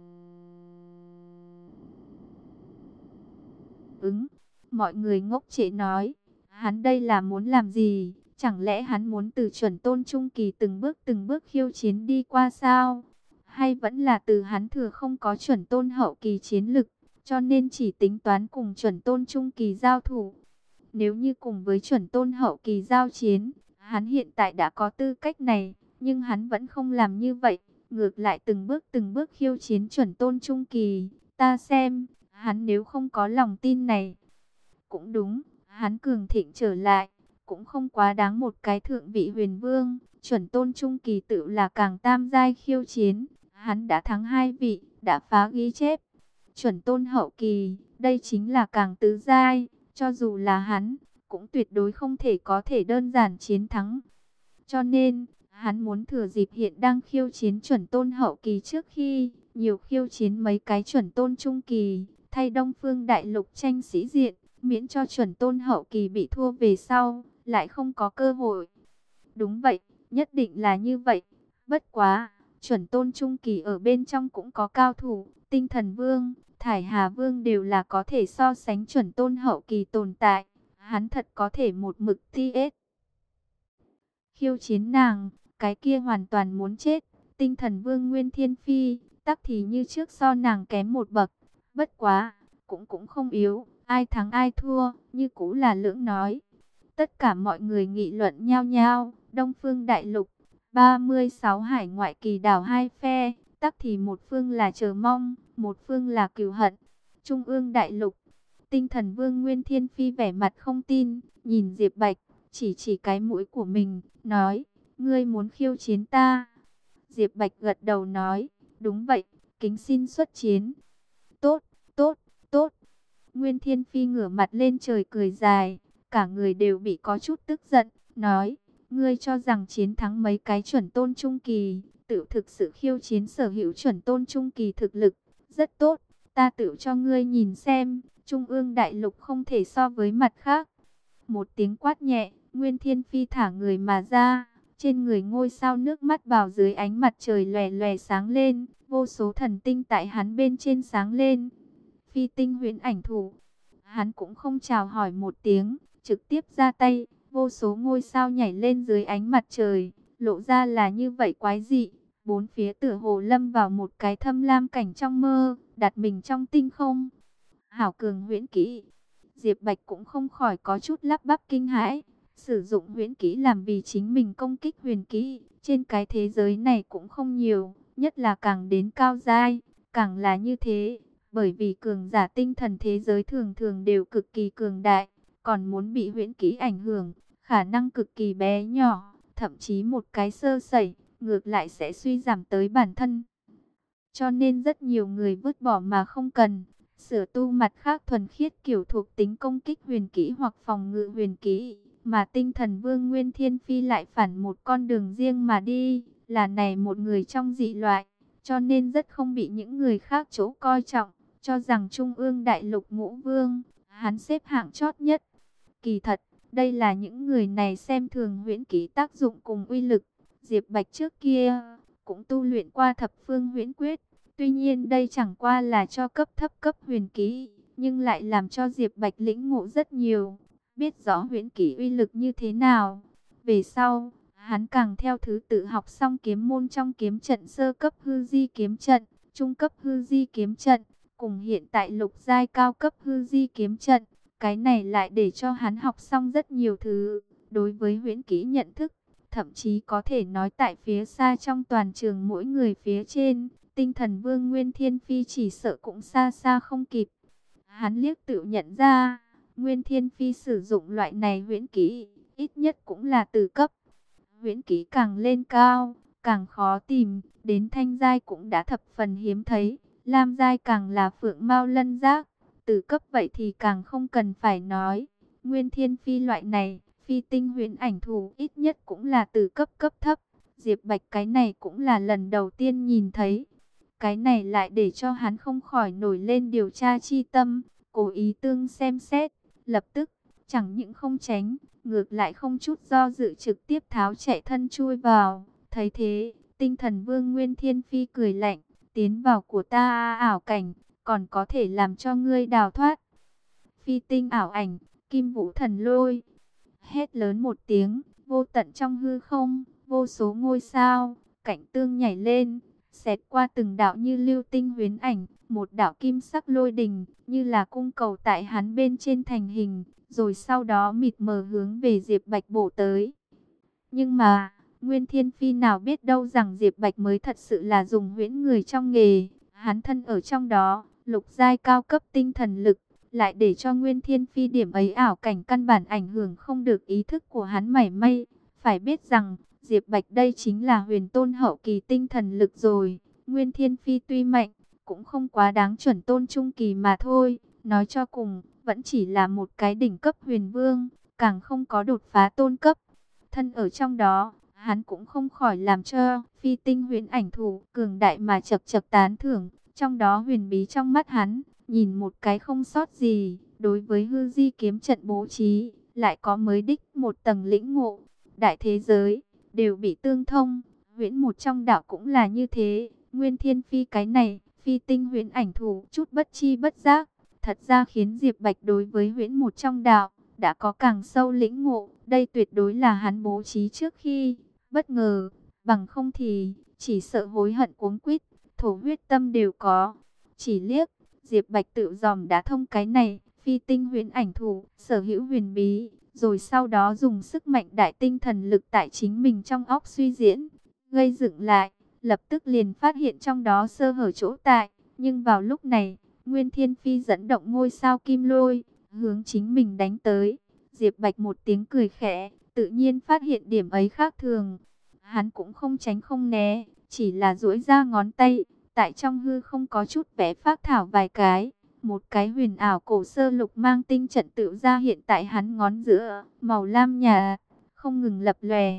ứng. Mọi người ngốc trệ nói, hắn đây là muốn làm gì? Chẳng lẽ hắn muốn từ chuẩn tôn trung kỳ từng bước khiêu chiến đi qua sao? Hay vẫn là từ hắn thừa không có chuẩn tôn hậu kỳ chiến lực, cho nên chỉ tính toán cùng chuẩn tôn trung kỳ giao thủ? Nếu như cùng với chuẩn tôn hậu kỳ giao chiến, hắn hiện tại đã có tư cách này, nhưng hắn vẫn không làm như vậy, ngược lại từng bước khiêu chiến chuẩn tôn trung kỳ. Ta xem, hắn nếu không có lòng tin này, cũng đúng, hắn cường thịnh trở lại, cũng không quá đáng một cái thượng vị huyền vương, chuẩn tôn trung kỳ tự là càng tam giai khiêu chiến, hắn đã thắng hai vị, đã phá ghi chép. Chuẩn tôn hậu kỳ, đây chính là càng tứ giai, cho dù là hắn, cũng tuyệt đối không thể có thể đơn giản chiến thắng. Cho nên, hắn muốn thừa dịp hiện đang khiêu chiến chuẩn tôn hậu kỳ trước khi nhiều khiêu chiến mấy cái chuẩn tôn trung kỳ, thay Đông Phương Đại Lục tranh sĩ diện, miễn cho chuẩn tôn hậu kỳ bị thua về sau, lại không có cơ hội. Đúng vậy, nhất định là như vậy. Bất quá, chuẩn tôn trung kỳ ở bên trong cũng có cao thủ, Tinh Thần Vương, Thải Hà Vương đều là có thể so sánh chuẩn tôn hậu kỳ tồn tại. Hắn thật có thể một mực TS khiêu chiến nàng, cái kia hoàn toàn muốn chết. Tinh Thần Vương Nguyên Thiên Phi, tắc thì như trước so nàng kém một bậc. Bất quá, cũng không yếu, ai thắng ai thua, như cũ là lưỡng nói. Tất cả mọi người nghị luận nhao nhao, Đông Phương Đại Lục, 36 hải ngoại kỳ đảo hai phe, tắc thì một phương là chờ mong, một phương là cừu hận. Trung ương Đại Lục, Tinh Thần Vương Nguyên Thiên Phi vẻ mặt không tin, nhìn Diệp Bạch, chỉ cái mũi của mình, nói, ngươi muốn khiêu chiến ta. Diệp Bạch gật đầu nói, đúng vậy, kính xin xuất chiến. Tốt, tốt, tốt. Nguyên Thiên Phi ngửa mặt lên trời cười dài, cả người đều bị có chút tức giận, nói, ngươi cho rằng chiến thắng mấy cái chuẩn tôn trung kỳ, tự thực sự khiêu chiến sở hữu chuẩn tôn trung kỳ thực lực, rất tốt, ta tự cho ngươi nhìn xem, Trung ương Đại Lục không thể so với mặt khác. Một tiếng quát nhẹ, Nguyên Thiên Phi thả người mà ra, trên người ngôi sao nước mắt vào dưới ánh mặt trời lòe lòe sáng lên, vô số thần tinh tại hắn bên trên sáng lên. Phi tinh huyễn ảnh thủ, hắn cũng không chào hỏi một tiếng, trực tiếp ra tay, vô số ngôi sao nhảy lên dưới ánh mặt trời, lộ ra là như vậy quái dị. Bốn phía tựa hồ lâm vào một cái thâm lam cảnh trong mơ, đặt mình trong tinh không. Hảo cường huyễn kỹ, Diệp Bạch cũng không khỏi có chút lắp bắp kinh hãi. Sử dụng huyễn kỹ làm vì chính mình công kích huyền kỹ, trên cái thế giới này cũng không nhiều, nhất là càng đến cao giai, càng là như thế. Bởi vì cường giả tinh thần thế giới thường thường đều cực kỳ cường đại, còn muốn bị huyễn kỹ ảnh hưởng, khả năng cực kỳ bé nhỏ, thậm chí một cái sơ sẩy, ngược lại sẽ suy giảm tới bản thân. Cho nên rất nhiều người vứt bỏ mà không cần, sửa tu mặt khác thuần khiết kiểu thuộc tính công kích huyền kỹ hoặc phòng ngự huyền kỹ, mà tinh thần vương Nguyên Thiên Phi lại phản một con đường riêng mà đi, là này một người trong dị loại, cho nên rất không bị những người khác chỗ coi trọng, cho rằng Trung ương đại lục ngũ vương, hắn xếp hạng chót nhất. Kỳ thật, đây là những người này xem thường huyễn kỹ tác dụng cùng uy lực. Diệp Bạch trước kia cũng tu luyện qua thập phương huyễn quyết. Tuy nhiên đây chẳng qua là cho cấp thấp cấp huyền kỹ, nhưng lại làm cho Diệp Bạch lĩnh ngộ rất nhiều, biết rõ huyễn kỹ uy lực như thế nào. Về sau, hắn càng theo thứ tự học xong kiếm môn trong kiếm trận sơ cấp hư di kiếm trận, trung cấp hư di kiếm trận, cùng hiện tại lục giai cao cấp hư di kiếm trận. Cái này lại để cho hắn học xong rất nhiều thứ, đối với huyễn kỹ nhận thức, thậm chí có thể nói tại phía xa trong toàn trường mỗi người phía trên, tinh thần vương Nguyên Thiên Phi chỉ sợ cũng xa xa không kịp. Hắn liếc tự nhận ra, Nguyên Thiên Phi sử dụng loại này huyễn kỹ, ít nhất cũng là từ cấp. Huyễn kỹ càng lên cao, càng khó tìm, đến thanh giai cũng đã thập phần hiếm thấy, lam giai càng là phượng mao lân giác. Từ cấp vậy thì càng không cần phải nói. Nguyên Thiên Phi loại này, phi tinh huyễn ảnh thủ ít nhất cũng là từ cấp cấp thấp. Diệp Bạch cái này cũng là lần đầu tiên nhìn thấy. Cái này lại để cho hắn không khỏi nổi lên điều tra chi tâm, cố ý tương xem xét, lập tức, chẳng những không tránh, ngược lại không chút do dự trực tiếp tháo chạy thân chui vào. Thấy thế, tinh thần vương Nguyên Thiên Phi cười lạnh, tiến vào của ta ảo cảnh, còn có thể làm cho ngươi đào thoát. Phi tinh ảo ảnh, kim vũ thần lôi. Hét lớn một tiếng, vô tận trong hư không, vô số ngôi sao, cảnh tương nhảy lên, xẹt qua từng đạo như lưu tinh huyễn ảnh, một đạo kim sắc lôi đình, như là cung cầu tại hắn bên trên thành hình, rồi sau đó mịt mờ hướng về Diệp Bạch bổ tới. Nhưng mà, Nguyên Thiên Phi nào biết đâu rằng Diệp Bạch mới thật sự là dùng huyễn người trong nghề, hắn thân ở trong đó, lục giai cao cấp tinh thần lực, lại để cho Nguyên Thiên Phi điểm ấy ảo cảnh căn bản ảnh hưởng không được ý thức của hắn mảy may. Phải biết rằng, Diệp Bạch đây chính là huyền tôn hậu kỳ tinh thần lực rồi. Nguyên Thiên Phi tuy mạnh, cũng không quá đáng chuẩn tôn trung kỳ mà thôi. Nói cho cùng, vẫn chỉ là một cái đỉnh cấp huyền vương, càng không có đột phá tôn cấp. Thân ở trong đó, hắn cũng không khỏi làm cho phi tinh huyền ảnh thủ cường đại mà chật chật tán thưởng. Trong đó huyền bí trong mắt hắn, nhìn một cái không sót gì, đối với hư di kiếm trận bố trí, lại có mới đích một tầng lĩnh ngộ. Đại thế giới, đều bị tương thông, huyễn một trong đạo cũng là như thế. Nguyên Thiên Phi cái này, phi tinh huyễn ảnh thủ, chút bất chi bất giác, thật ra khiến Diệp Bạch đối với huyễn một trong đạo, đã có càng sâu lĩnh ngộ. Đây tuyệt đối là hắn bố trí trước khi, bất ngờ, bằng không thì, chỉ sợ hối hận cuống quýt, thổ huyết tâm đều có. Chỉ liếc, Diệp Bạch tự dòm đã thông cái này, phi tinh huyền ảnh thủ, sở hữu huyền bí, rồi sau đó dùng sức mạnh đại tinh thần lực tại chính mình trong óc suy diễn, gây dựng lại, lập tức liền phát hiện trong đó sơ hở chỗ tại. Nhưng vào lúc này, Nguyên Thiên Phi dẫn động ngôi sao kim lôi, hướng chính mình đánh tới. Diệp Bạch một tiếng cười khẽ, tự nhiên phát hiện điểm ấy khác thường. Hắn cũng không tránh không né, chỉ là duỗi ra ngón tay, tại trong hư không có chút vẽ phác thảo vài cái. Một cái huyền ảo cổ sơ lục mang tinh trận tự ra hiện tại hắn ngón giữa, màu lam nhà, không ngừng lập lòe.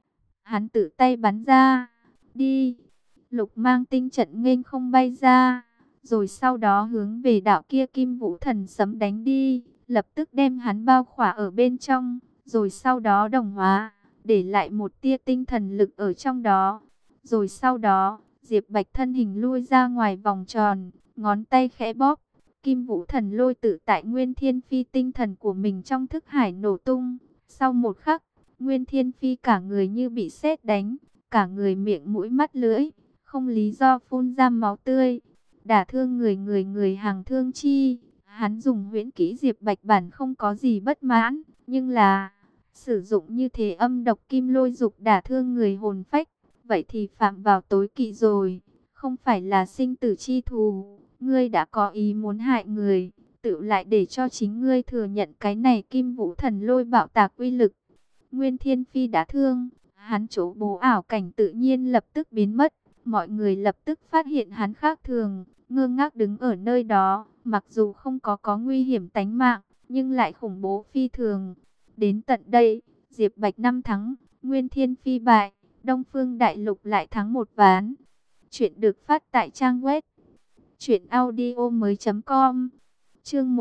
Hắn tự tay bắn ra, đi, lục mang tinh trận nghênh không bay ra, rồi sau đó hướng về đạo kia kim vũ thần sấm đánh đi, lập tức đem hắn bao khỏa ở bên trong, rồi sau đó đồng hóa, để lại một tia tinh thần lực ở trong đó. Rồi sau đó, Diệp Bạch thân hình lui ra ngoài vòng tròn, ngón tay khẽ bóp, kim vũ thần lôi tự tại Nguyên Thiên Phi tinh thần của mình trong thức hải nổ tung. Sau một khắc, Nguyên Thiên Phi cả người như bị sét đánh, cả người miệng mũi mắt lưỡi, không lý do phun ra máu tươi, đả thương người hàng thương chi. Hắn dùng huyễn kỹ Diệp Bạch bản không có gì bất mãn, nhưng là sử dụng như thế âm độc kim lôi dục đả thương người hồn phách, vậy thì phạm vào tối kỵ rồi, không phải là sinh tử chi thù. ngươi đã có ý muốn hại người, tự lại để cho chính ngươi thừa nhận cái này Kim Vũ Thần Lôi bạo tạc uy lực. Nguyên Thiên Phi đã thương, hắn chỗ bố ảo cảnh tự nhiên lập tức biến mất. Mọi người lập tức phát hiện hắn khác thường, ngơ ngác đứng ở nơi đó, mặc dù không có nguy hiểm tánh mạng, nhưng lại khủng bố phi thường. Đến tận đây, Diệp Bạch 5 thắng, Nguyên Thiên Phi bại, Đông Phương Đại Lục lại thắng một ván. Chuyện được phát tại trang web truyệnaudiomoi.com. Chương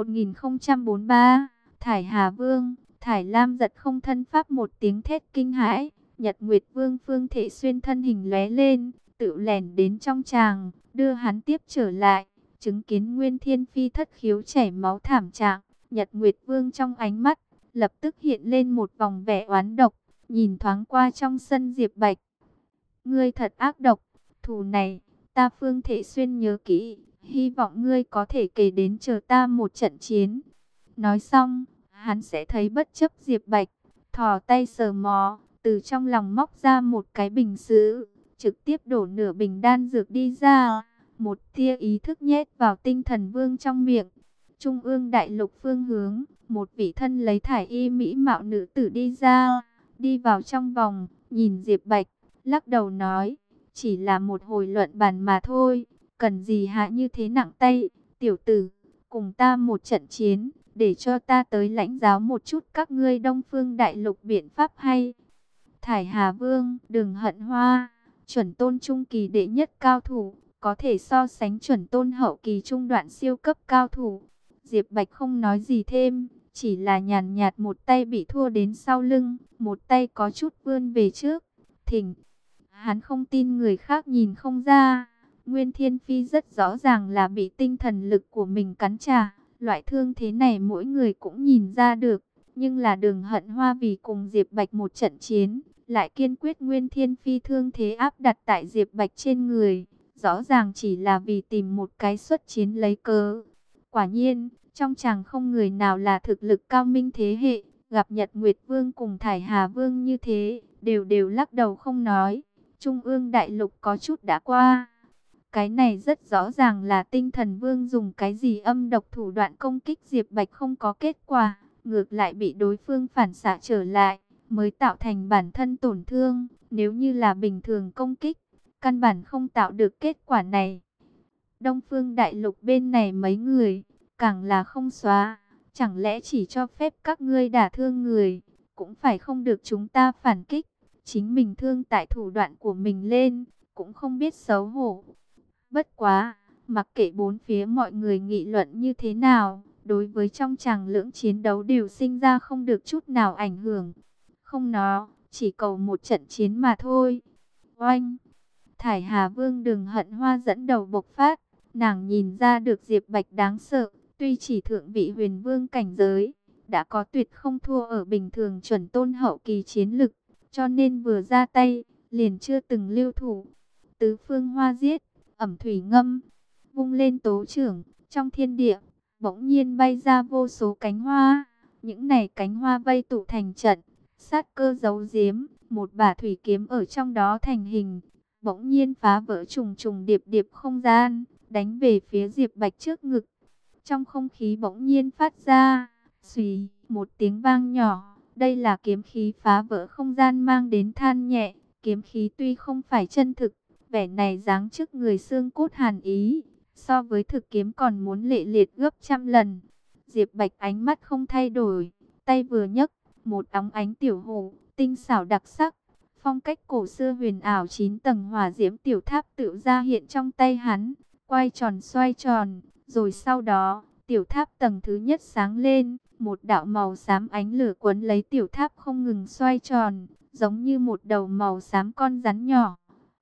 1043, Thải Hà Vương. Thải Lam giật không thân pháp một tiếng thét kinh hãi, Nhật Nguyệt Vương Phương Thể Xuyên thân hình lóe lên, tự lẻn đến trong tràng, đưa hắn tiếp trở lại. Chứng kiến Nguyên Thiên Phi thất khiếu chảy máu thảm trạng, Nhật Nguyệt Vương trong ánh mắt lập tức hiện lên một vòng vẻ oán độc, nhìn thoáng qua trong sân Diệp Bạch. Ngươi thật ác độc, thù này ta Phương Thể Xuyên nhớ kỹ, hy vọng ngươi có thể kể đến chờ ta một trận chiến. Nói xong, hắn sẽ thấy bất chấp Diệp Bạch, thò tay sờ mó, từ trong lòng móc ra một cái bình sứ, trực tiếp đổ nửa bình đan dược đi ra, một tia ý thức nhét vào Tinh Thần Vương trong miệng. Trung ương đại lục phương hướng, một vị thân lấy thải y mỹ mạo nữ tử đi ra, đi vào trong vòng, nhìn Diệp Bạch, lắc đầu nói, chỉ là một hồi luận bàn mà thôi, cần gì hạ như thế nặng tay, tiểu tử, cùng ta một trận chiến, để cho ta tới lãnh giáo một chút các ngươi Đông Phương Đại Lục biện pháp hay. Thải Hà Vương, Đường Hận Hoa, chuẩn tôn trung kỳ đệ nhất cao thủ, có thể so sánh chuẩn tôn hậu kỳ trung đoạn siêu cấp cao thủ. Diệp Bạch không nói gì thêm, chỉ là nhàn nhạt một tay bị thua đến sau lưng, một tay có chút vươn về trước. Thỉnh, hắn không tin người khác nhìn không ra, Nguyên Thiên Phi rất rõ ràng là bị tinh thần lực của mình cắn trả. Loại thương thế này mỗi người cũng nhìn ra được, nhưng là Đường Hận Hoa vì cùng Diệp Bạch một trận chiến, lại kiên quyết Nguyên Thiên Phi thương thế áp đặt tại Diệp Bạch trên người, rõ ràng chỉ là vì tìm một cái xuất chiến lấy cớ. Quả nhiên, trong chàng không người nào là thực lực cao minh thế hệ, gặp Nhật Nguyệt Vương cùng Thải Hà Vương như thế, đều lắc đầu không nói. Trung ương đại lục có chút đã qua. Cái này rất rõ ràng là Tinh Thần Vương dùng cái gì âm độc thủ đoạn công kích Diệp Bạch không có kết quả, ngược lại bị đối phương phản xạ trở lại, mới tạo thành bản thân tổn thương. Nếu như là bình thường công kích, căn bản không tạo được kết quả này. Đông Phương Đại Lục bên này mấy người, càng là không xóa, chẳng lẽ chỉ cho phép các ngươi đả thương người, cũng phải không được chúng ta phản kích, chính mình thương tại thủ đoạn của mình lên, cũng không biết xấu hổ. Bất quá, mặc kệ bốn phía mọi người nghị luận như thế nào, đối với trong tràng lưỡng chiến đấu đều sinh ra không được chút nào ảnh hưởng. Không nó, chỉ cầu một trận chiến mà thôi. Oanh! Thải Hà Vương Đường Hận Hoa dẫn đầu bộc phát, nàng nhìn ra được Diệp Bạch đáng sợ, tuy chỉ thượng vị huyền vương cảnh giới, đã có tuyệt không thua ở bình thường chuẩn tôn hậu kỳ chiến lực, cho nên vừa ra tay, liền chưa từng lưu thủ. Tứ phương hoa giết, ẩm thủy ngâm, vung lên tố trưởng, trong thiên địa, bỗng nhiên bay ra vô số cánh hoa. Những này cánh hoa vây tụ thành trận, sát cơ giấu giếm, một bả thủy kiếm ở trong đó thành hình, bỗng nhiên phá vỡ trùng trùng điệp điệp không gian, đánh về phía Diệp Bạch trước ngực. Trong không khí bỗng nhiên phát ra, xùy, một tiếng vang nhỏ, đây là kiếm khí phá vỡ không gian mang đến than nhẹ, kiếm khí tuy không phải chân thực, vẻ này dáng trước người xương cốt hàn ý, so với thực kiếm còn muốn lệ liệt gấp trăm lần. Diệp Bạch ánh mắt không thay đổi, tay vừa nhấc, một óng ánh tiểu hồ, tinh xảo đặc sắc, phong cách cổ xưa huyền ảo 9 tầng hỏa diễm tiểu tháp tự ra hiện trong tay hắn, quay tròn xoay tròn, rồi sau đó, tiểu tháp tầng thứ nhất sáng lên, một đạo màu xám ánh lửa quấn lấy tiểu tháp không ngừng xoay tròn, giống như một đầu màu xám con rắn nhỏ.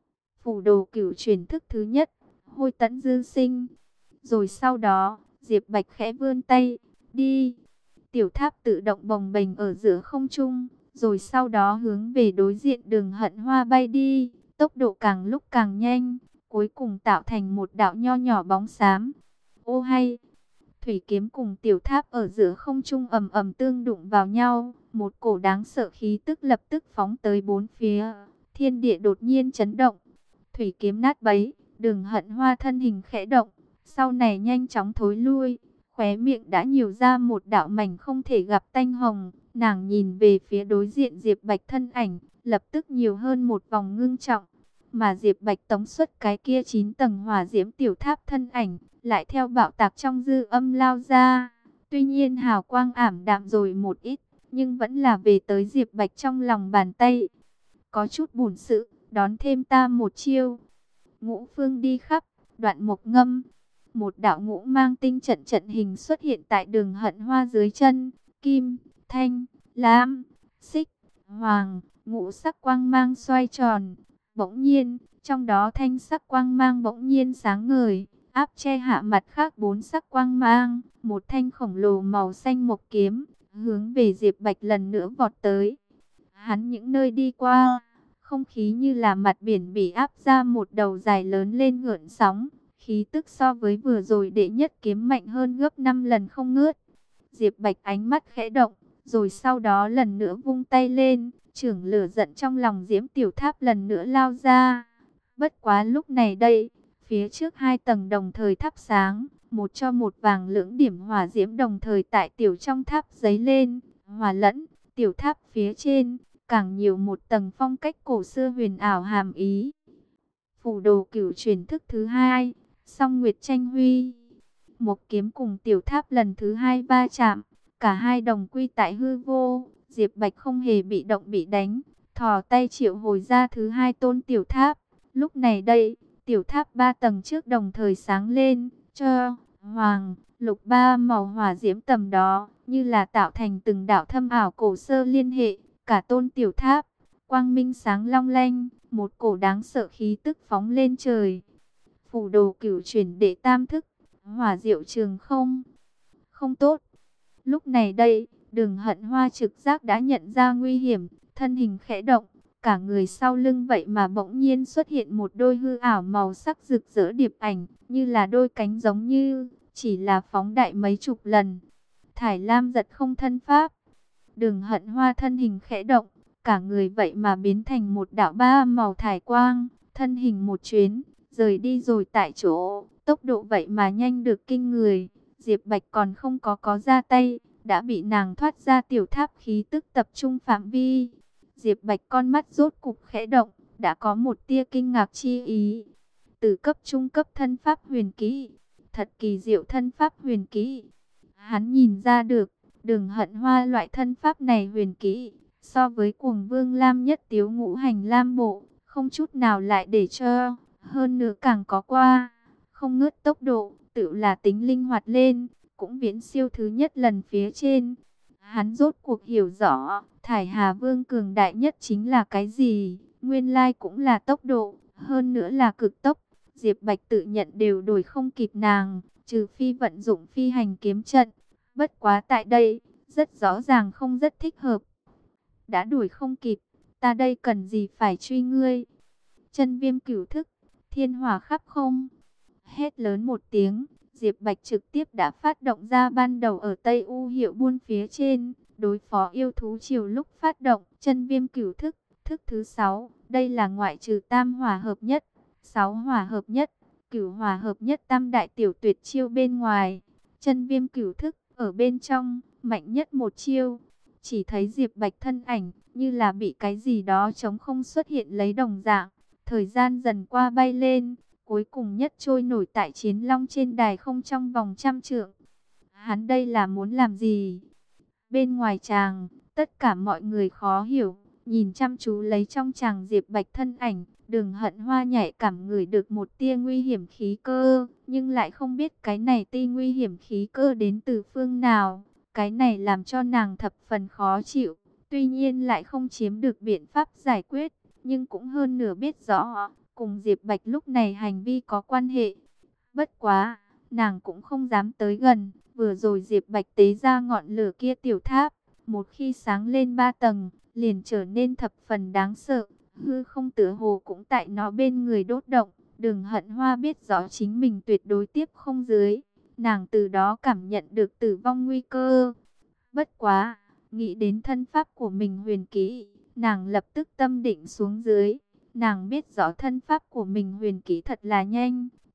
Phủ đồ cửu truyền thức thứ nhất, hôi tẫn dư sinh. Rồi sau đó, Diệp Bạch khẽ vươn tay, đi. Tiểu tháp tự động bồng bềnh ở giữa không trung, rồi sau đó hướng về đối diện Đường Hận Hoa bay đi, tốc độ càng lúc càng nhanh, cuối cùng tạo thành một đạo nho nhỏ bóng xám. Ô hay! Thủy kiếm cùng tiểu tháp ở giữa không trung ầm ầm tương đụng vào nhau, một cổ đáng sợ khí tức lập tức phóng tới bốn phía, thiên địa đột nhiên chấn động. Thủy kiếm nát bấy, Đường Hận Hoa thân hình khẽ động, sau này nhanh chóng thối lui, khóe miệng đã nhiều ra một đạo mảnh không thể gặp tanh hồng. Nàng nhìn về phía đối diện Diệp Bạch thân ảnh, lập tức nhiều hơn một vòng ngưng trọng. Mà Diệp Bạch tống xuất cái kia 9 tầng hỏa diễm tiểu tháp thân ảnh, lại theo bạo tạc trong dư âm lao ra. Tuy nhiên hào quang ảm đạm rồi một ít, nhưng vẫn là về tới Diệp Bạch trong lòng bàn tay. Có chút bổn sự, đón thêm ta một chiêu. Ngũ phương đi khắp, đoạn mộc ngâm. Một đạo ngũ mang tinh trận trận hình xuất hiện tại Đường Hận Hoa dưới chân. Kim, thanh, lam, xích, hoàng, ngũ sắc quang mang xoay tròn. Bỗng nhiên, trong đó thanh sắc quang mang bỗng nhiên sáng ngời, áp che hạ mặt khác 4 sắc quang mang. Một thanh khổng lồ màu xanh mộc kiếm, hướng về Diệp Bạch lần nữa vọt tới. Hắn những nơi đi qua, không khí như là mặt biển bị áp ra một đầu dài lớn lên gợn sóng. Khí tức so với vừa rồi đệ nhất kiếm mạnh hơn gấp 5 lần không ngớt. Diệp Bạch ánh mắt khẽ động, rồi sau đó lần nữa vung tay lên, chưởng lửa giận trong lòng diễm tiểu tháp lần nữa lao ra. Bất quá lúc này đây, phía trước 2 tầng đồng thời thắp sáng, một cho một vàng lưỡng điểm hỏa diễm đồng thời tại tiểu trong tháp giấy lên, hòa lẫn, tiểu tháp phía trên, càng nhiều một tầng phong cách cổ xưa huyền ảo hàm ý. Phù đồ cửu truyền thức thứ 2, Song Nguyệt Tranh Huy. Một kiếm cùng tiểu tháp lần thứ 2 va chạm, cả hai đồng quy tại hư vô. Diệp Bạch không hề bị động bị đánh, thò tay triệu hồi ra thứ 2 tôn tiểu tháp. Lúc này đây, tiểu tháp 3 tầng trước đồng thời sáng lên, cho hoàng, lục 3 màu hỏa diễm tầm đó, như là tạo thành từng đạo thâm ảo cổ sơ liên hệ. Cả tôn tiểu tháp, quang minh sáng long lanh, một cổ đáng sợ khí tức phóng lên trời. Phù đồ cửu chuyển đệ tam thức, hỏa diệu trường không. Không tốt. Lúc này đây, Đường Hận Hoa trực giác đã nhận ra nguy hiểm, thân hình khẽ động, cả người sau lưng vậy mà bỗng nhiên xuất hiện một đôi hư ảo màu sắc rực rỡ điệp ảnh, như là đôi cánh giống như, chỉ là phóng đại mấy chục lần. Thải Lam giật không thân pháp. Đường Hận Hoa thân hình khẽ động, cả người vậy mà biến thành một đạo 3 màu thải quang, thân hình một chuyến, rời đi rồi tại chỗ, tốc độ vậy mà nhanh được kinh người. Diệp Bạch còn không có ra tay, đã bị nàng thoát ra tiểu tháp khí tức tập trung phạm vi. Diệp Bạch con mắt rốt cục khẽ động, đã có một tia kinh ngạc chi ý. Từ cấp trung cấp thân pháp huyền kỹ, thật kỳ diệu thân pháp huyền kỹ. Hắn nhìn ra được, Đường Hận Hoa loại thân pháp này huyền kỹ, so với Cuồng Vương Lam Nhất Tiếu Ngũ Hành Lam Bộ, không chút nào lại để cho, hơn nữa càng có qua, không ngớt tốc độ, tự là tính linh hoạt lên, cũng viễn siêu thứ nhất lần phía trên. Hắn rốt cuộc hiểu rõ, Thải Hà Vương cường đại nhất chính là cái gì, nguyên lai cũng là tốc độ, hơn nữa là cực tốc. Diệp Bạch tự nhận đều đuổi không kịp nàng, trừ phi vận dụng phi hành kiếm trận. Bất quá tại đây, rất rõ ràng không rất thích hợp. Đã đuổi không kịp, ta đây cần gì phải truy ngươi. Chân Viêm cửu thức, thiên hỏa khắp không. Hét lớn một tiếng, Diệp Bạch trực tiếp đã phát động ra ban đầu ở Tây U Hiệu Buôn phía trên, đối phó yêu thú chiều lúc phát động Chân Viêm cửu thức, thức thứ 6. Đây là ngoại trừ tam hỏa hợp nhất, 6 hỏa hợp nhất, cửu hỏa hợp nhất tam đại tiểu tuyệt chiêu bên ngoài. Chân Viêm cửu thức ở bên trong, mạnh nhất một chiêu. Chỉ thấy Diệp Bạch thân ảnh, như là bị cái gì đó trống không xuất hiện lấy đồng dạng. Thời gian dần qua bay lên, cuối cùng nhất trôi nổi tại Chiến Long trên đài không trong vòng 100 trượng. Hắn đây là muốn làm gì? Bên ngoài tràng, tất cả mọi người khó hiểu, nhìn chăm chú lấy trong tràng Diệp Bạch thân ảnh. Đường Hận Hoa nhạy cảm ngửi được một tia nguy hiểm khí cơ, nhưng lại không biết cái này tia nguy hiểm khí cơ đến từ phương nào. Cái này làm cho nàng thập phần khó chịu, tuy nhiên lại không chiếm được biện pháp giải quyết, nhưng cũng hơn nửa biết rõ, cùng Diệp Bạch lúc này hành vi có quan hệ. Bất quá, nàng cũng không dám tới gần, vừa rồi Diệp Bạch tế ra ngọn lửa kia tiểu tháp, một khi sáng lên 3 tầng, liền trở nên thập phần đáng sợ, hư không tựa hồ cũng tại nó bên người đốt động. Đường Hận Hoa biết rõ chính mình tuyệt đối tiếp không dưới. Nàng từ đó cảm nhận được tử vong nguy cơ. Bất quá, nghĩ đến thân pháp của mình huyền kỹ, nàng lập tức tâm định xuống dưới. Nàng biết rõ thân pháp của mình huyền kỹ thật là nhanh,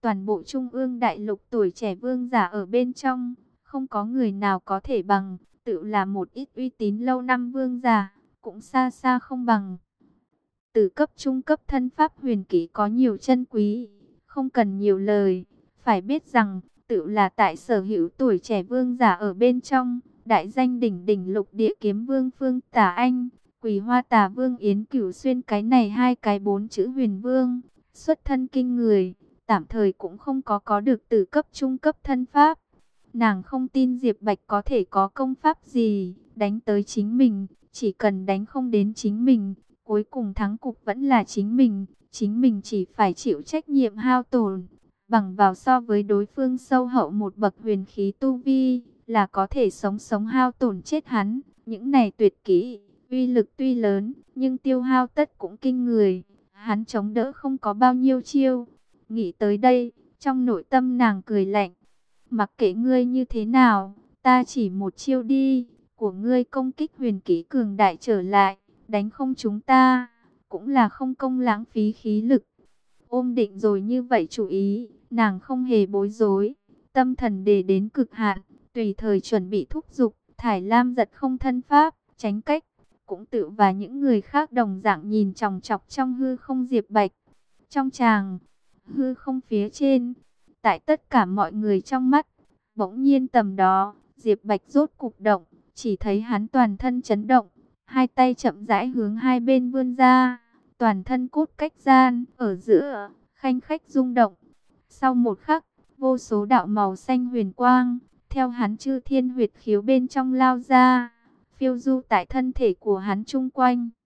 toàn bộ Trung ương đại lục tuổi trẻ vương giả ở bên trong, không có người nào có thể bằng, tự là một ít uy tín lâu năm vương giả, cũng xa xa không bằng. Từ cấp trung cấp thân pháp huyền kỹ có nhiều chân quý, không cần nhiều lời, phải biết rằng, tự là tại sở hữu tuổi trẻ vương giả ở bên trong, đại danh đỉnh đỉnh lục địa kiếm vương Phương Tà Anh, Quỳ Hoa Tà Vương Yến Cửu Xuyên, cái này hai cái bốn chữ huyền vương, xuất thân kinh người, tạm thời cũng không có được từ cấp trung cấp thân pháp. Nàng không tin Diệp Bạch có thể có công pháp gì, đánh tới chính mình, chỉ cần đánh không đến chính mình, cuối cùng thắng cục vẫn là chính mình chỉ phải chịu trách nhiệm hao tổn, bằng vào so với đối phương sâu hậu một bậc huyền khí tu vi, là có thể sống hao tổn chết hắn. Những này tuyệt kỹ, uy lực tuy lớn, nhưng tiêu hao tất cũng kinh người, hắn chống đỡ không có bao nhiêu chiêu. Nghĩ tới đây, trong nội tâm nàng cười lạnh, mặc kệ ngươi như thế nào, ta chỉ một chiêu đi, của ngươi công kích huyền kỹ cường đại trở lại, đánh không chúng ta, cũng là không công lãng phí khí lực. Ôm định rồi như vậy chủ ý, nàng không hề bối rối, tâm thần để đến cực hạn, tùy thời chuẩn bị thúc giục, thải lam giật không thân pháp, tránh cách, cũng tự và những người khác đồng dạng nhìn chòng chọc trong hư không Diệp Bạch. Trong tràng, hư không phía trên, tại tất cả mọi người trong mắt, bỗng nhiên tầm đó, Diệp Bạch rốt cục động, chỉ thấy hắn toàn thân chấn động, hai tay chậm rãi hướng hai bên vươn ra, toàn thân cốt cách gian, ở giữa, khanh khách rung động. Sau một khắc, vô số đạo màu xanh huyền quang, theo hắn chư thiên huyệt khiếu bên trong lao ra, phiêu du tại thân thể của hắn chung quanh.